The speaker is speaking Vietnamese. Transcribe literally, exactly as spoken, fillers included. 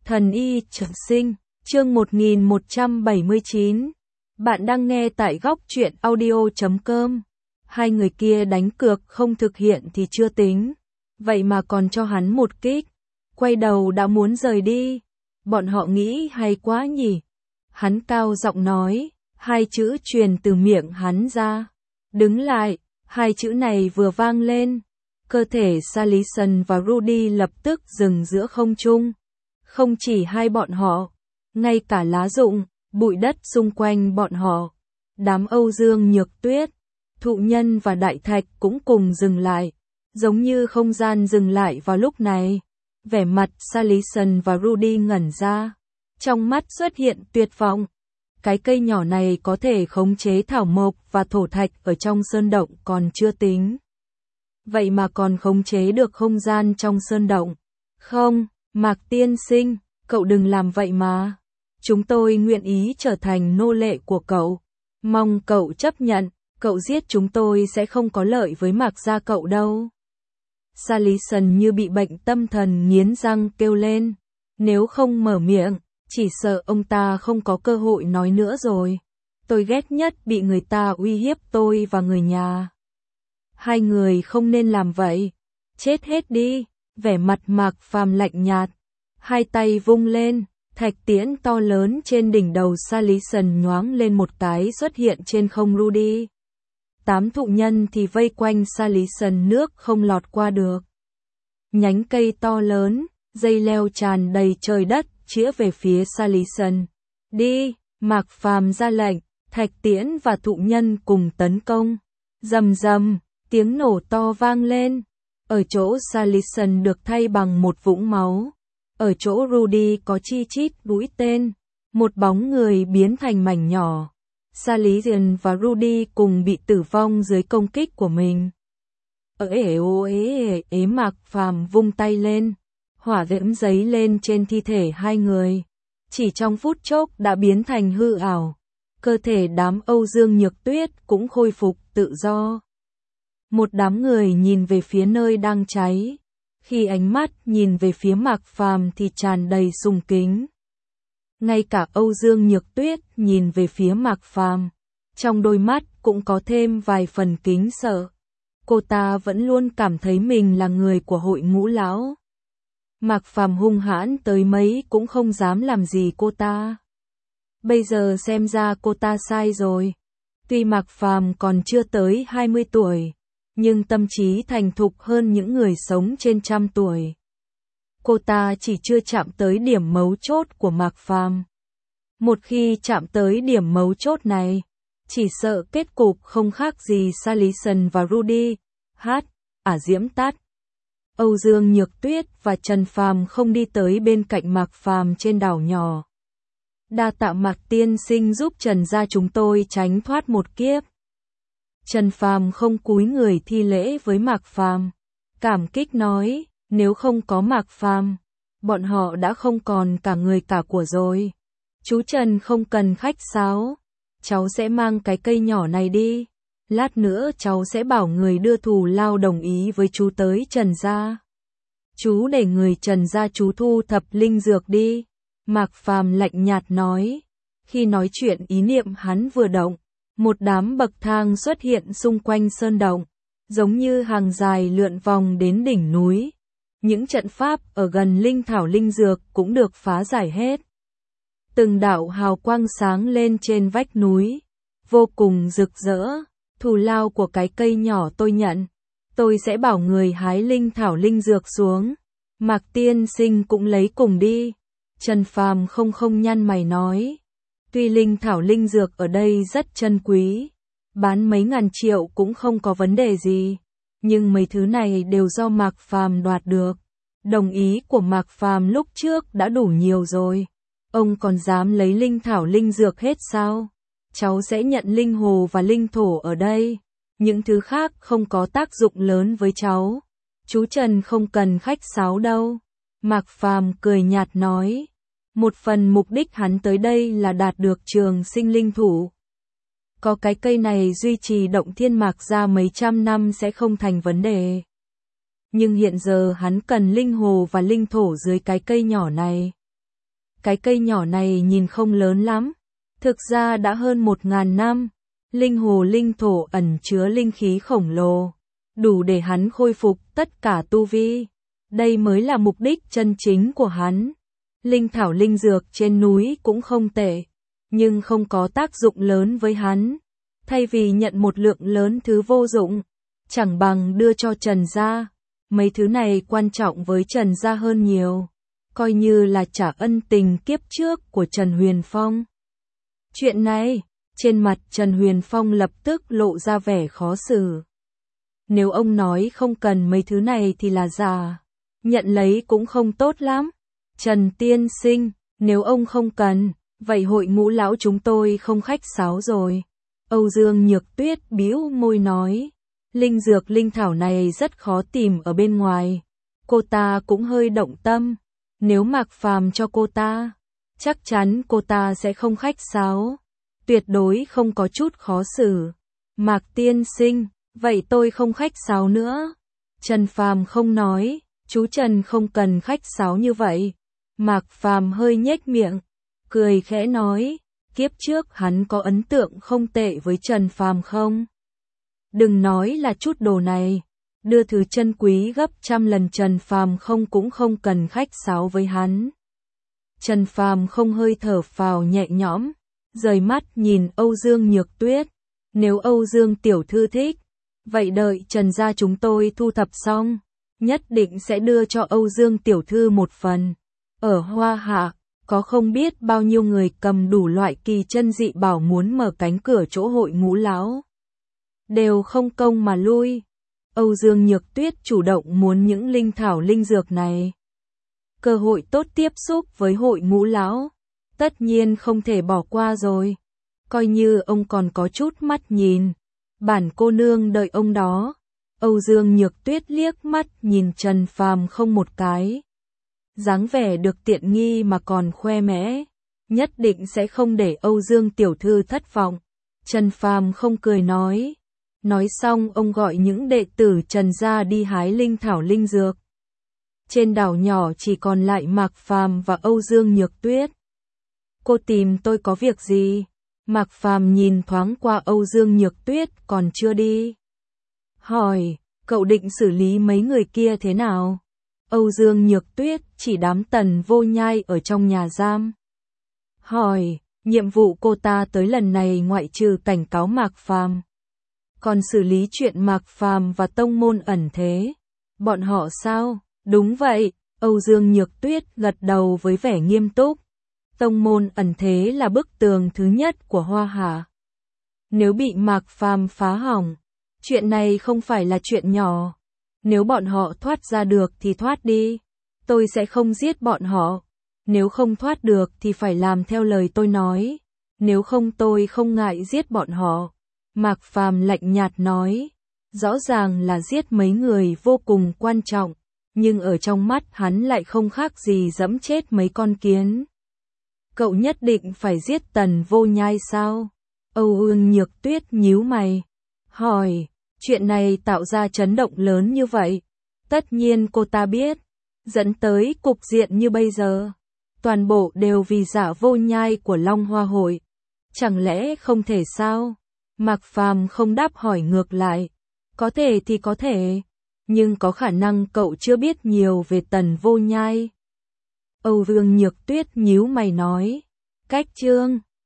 Thần y trường sinh, chương một nghìn một trăm bảy mươi chín. Bạn đang nghe tại góc truyện audio chấm com. Hai người kia đánh cược không thực hiện thì chưa tính. Vậy mà còn cho hắn một kích. Quay đầu đã muốn rời đi. Bọn họ nghĩ hay quá nhỉ. Hắn cao giọng nói, hai chữ truyền từ miệng hắn ra. Đứng lại, hai chữ này vừa vang lên. Cơ thể Salison và Rudy lập tức dừng giữa không trung. Không chỉ hai bọn họ, ngay cả lá rụng, bụi đất xung quanh bọn họ, đám Âu Dương Nhược Tuyết, Thụ Nhân và Đại Thạch cũng cùng dừng lại, giống như không gian dừng lại vào lúc này. Vẻ mặt Salison và Rudy ngẩn ra, trong mắt xuất hiện tuyệt vọng. Cái cây nhỏ này có thể khống chế thảo mộc và thổ thạch ở trong sơn động còn chưa tính. Vậy mà còn khống chế được không gian trong sơn động. Không, Mạc tiên sinh, cậu đừng làm vậy mà. Chúng tôi nguyện ý trở thành nô lệ của cậu. Mong cậu chấp nhận, cậu giết chúng tôi sẽ không có lợi với Mạc gia cậu đâu. Salison như bị bệnh tâm thần nghiến răng kêu lên. Nếu không mở miệng, chỉ sợ ông ta không có cơ hội nói nữa rồi. Tôi ghét nhất bị người ta uy hiếp tôi và người nhà. Hai người không nên làm vậy. Chết hết đi. Vẻ mặt Mạc Phàm lạnh nhạt. Hai tay vung lên, thạch tiễn to lớn trên đỉnh đầu Salison nhoáng lên một cái xuất hiện trên không Rudy. Tám thụ nhân thì vây quanh Salison nước không lọt qua được. Nhánh cây to lớn, dây leo tràn đầy trời đất, chĩa về phía Salison. Đi, Mạc Phàm ra lệnh, thạch tiễn và thụ nhân cùng tấn công. Rầm rầm, tiếng nổ to vang lên. Ở chỗ Salison được thay bằng một vũng máu. Ở chỗ Rudy có chi chít mũi tên. Một bóng người biến thành mảnh nhỏ. Salison và Rudy cùng bị tử vong dưới công kích của mình. Ở ế ô ế ế ế Mạc Phàm vung tay lên. Hỏa diễm giấy lên trên thi thể hai người. Chỉ trong phút chốc đã biến thành hư ảo. Cơ thể đám Âu Dương Nhược Tuyết cũng khôi phục tự do. Một đám người nhìn về phía nơi đang cháy. Khi ánh mắt nhìn về phía Mạc Phàm thì tràn đầy sùng kính. Ngay cả Âu Dương Nhược Tuyết nhìn về phía Mạc Phàm, trong đôi mắt cũng có thêm vài phần kính sợ. Cô ta vẫn luôn cảm thấy mình là người của hội ngũ lão. Mạc Phàm hung hãn tới mấy cũng không dám làm gì cô ta. Bây giờ xem ra cô ta sai rồi. Tuy Mạc Phàm còn chưa tới hai mươi tuổi, nhưng tâm trí thành thục hơn những người sống trên trăm tuổi. Cô ta chỉ chưa chạm tới điểm mấu chốt của Mạc Phàm. Một khi chạm tới điểm mấu chốt này, chỉ sợ kết cục không khác gì Salison và Rudy. Hát, ả diễm tắt. Âu Dương Nhược Tuyết và Trần Phàm không đi tới bên cạnh Mạc Phàm trên đảo nhỏ. Đa tạ Mạc tiên sinh giúp Trần gia chúng tôi tránh thoát một kiếp. Trần Phàm không cúi người thi lễ với Mạc Phàm, cảm kích nói, nếu không có Mạc Phàm, bọn họ đã không còn cả người cả của rồi. Chú Trần không cần khách sáo, cháu sẽ mang cái cây nhỏ này đi. Lát nữa cháu sẽ bảo người đưa thù lao đồng ý với chú tới Trần gia. Chú để người Trần gia chú thu thập linh dược đi. Mạc Phàm lạnh nhạt nói. Khi nói chuyện ý niệm hắn vừa động, một đám bậc thang xuất hiện xung quanh sơn động, giống như hàng dài lượn vòng đến đỉnh núi. Những trận pháp ở gần linh thảo linh dược cũng được phá giải hết. Từng đạo hào quang sáng lên trên vách núi, vô cùng rực rỡ. Thù lao của cái cây nhỏ tôi nhận. Tôi sẽ bảo người hái linh thảo linh dược xuống. Mạc tiên sinh cũng lấy cùng đi. Trần Phàm không không nhăn mày nói. Tuy linh thảo linh dược ở đây rất chân quý, bán mấy ngàn triệu cũng không có vấn đề gì, nhưng mấy thứ này đều do Mạc Phàm đoạt được. Đồng ý của Mạc Phàm lúc trước đã đủ nhiều rồi. Ông còn dám lấy linh thảo linh dược hết sao? Cháu sẽ nhận linh hồ và linh thổ ở đây. Những thứ khác không có tác dụng lớn với cháu. Chú Trần không cần khách sáo đâu. Mạc Phàm cười nhạt nói. Một phần mục đích hắn tới đây là đạt được trường sinh linh thủ. Có cái cây này duy trì động thiên Mạc gia mấy trăm năm sẽ không thành vấn đề. Nhưng hiện giờ hắn cần linh hồ và linh thổ dưới cái cây nhỏ này. cái cây nhỏ này nhìn không lớn lắm, thực ra đã hơn một ngàn năm. Linh hồ linh thổ ẩn chứa linh khí khổng lồ, đủ để hắn khôi phục tất cả tu vi. Đây mới là mục đích chân chính của hắn. Linh thảo linh dược trên núi cũng không tệ, nhưng không có tác dụng lớn với hắn. Thay vì nhận một lượng lớn thứ vô dụng, chẳng bằng đưa cho Trần gia. Mấy thứ này quan trọng với Trần gia hơn nhiều, coi như là trả ân tình kiếp trước của Trần Huyền Phong. Chuyện này, trên mặt Trần Huyền Phong lập tức lộ ra vẻ khó xử. Nếu ông nói không cần mấy thứ này thì là giả, nhận lấy cũng không tốt lắm. Trần tiên sinh, nếu ông không cần, vậy hội ngũ lão chúng tôi không khách sáo rồi. Âu Dương Nhược Tuyết bĩu môi nói, linh dược linh thảo này rất khó tìm ở bên ngoài. Cô ta cũng hơi động tâm, nếu Mạc Phàm cho cô ta, chắc chắn cô ta sẽ không khách sáo, tuyệt đối không có chút khó xử. Mạc tiên sinh, vậy tôi không khách sáo nữa. Trần Phàm không nói, chú Trần không cần khách sáo như vậy. Mạc Phàm hơi nhếch miệng, cười khẽ nói, kiếp trước hắn có ấn tượng không tệ với Trần Phàm không? Đừng nói là chút đồ này, đưa thứ chân quý gấp trăm lần Trần Phàm không cũng không cần khách sáo với hắn. Trần Phàm không hơi thở phào nhẹ nhõm, rời mắt nhìn Âu Dương Nhược Tuyết, nếu Âu Dương tiểu thư thích, vậy đợi Trần gia chúng tôi thu thập xong, nhất định sẽ đưa cho Âu Dương tiểu thư một phần. Ở Hoa Hạ, có không biết bao nhiêu người cầm đủ loại kỳ chân dị bảo muốn mở cánh cửa chỗ hội ngũ lão, đều không công mà lui. Âu Dương Nhược Tuyết chủ động muốn những linh thảo linh dược này. Cơ hội tốt tiếp xúc với hội ngũ lão, tất nhiên không thể bỏ qua rồi. Coi như ông còn có chút mắt nhìn, bản cô nương đợi ông đó. Âu Dương Nhược Tuyết liếc mắt nhìn Trần Phàm không một cái. Dáng vẻ được tiện nghi mà còn khoe mẽ, nhất định sẽ không để Âu Dương tiểu thư thất vọng. Trần Phàm không cười nói. Nói xong ông gọi những đệ tử Trần gia đi hái linh thảo linh dược. Trên đảo nhỏ chỉ còn lại Mạc Phàm và Âu Dương Nhược Tuyết. Cô tìm tôi có việc gì? Mạc Phàm nhìn thoáng qua Âu Dương Nhược Tuyết còn chưa đi. Hỏi, cậu định xử lý mấy người kia thế nào? Âu Dương Nhược Tuyết chỉ đám Tần Vô Nhai ở trong nhà giam. Hỏi, nhiệm vụ cô ta tới lần này ngoại trừ cảnh cáo Mạc Phàm, còn xử lý chuyện Mạc Phàm và tông môn ẩn thế. Bọn họ sao? Đúng vậy, Âu Dương Nhược Tuyết gật đầu với vẻ nghiêm túc. Tông môn ẩn thế là bức tường thứ nhất của Hoa Hạ. Nếu bị Mạc Phàm phá hỏng, chuyện này không phải là chuyện nhỏ. Nếu bọn họ thoát ra được thì thoát đi, tôi sẽ không giết bọn họ. Nếu không thoát được thì phải làm theo lời tôi nói, nếu không tôi không ngại giết bọn họ. Mạc Phàm lạnh nhạt nói, rõ ràng là giết mấy người vô cùng quan trọng, nhưng ở trong mắt hắn lại không khác gì dẫm chết mấy con kiến. Cậu nhất định phải giết Tần Vô Nhai sao? Âu Dương Nhược Tuyết nhíu mày, hỏi, chuyện này tạo ra chấn động lớn như vậy. Tất nhiên cô ta biết, dẫn tới cục diện như bây giờ. Toàn bộ đều vì Dạ Vô Nhai của Long Hoa Hội. Chẳng lẽ không thể sao? Mạc Phàm không đáp hỏi ngược lại. Có thể thì có thể, nhưng có khả năng cậu chưa biết nhiều về Tần Vô Nhai. Âu Dương Nhược Tuyết nhíu mày nói, cách chương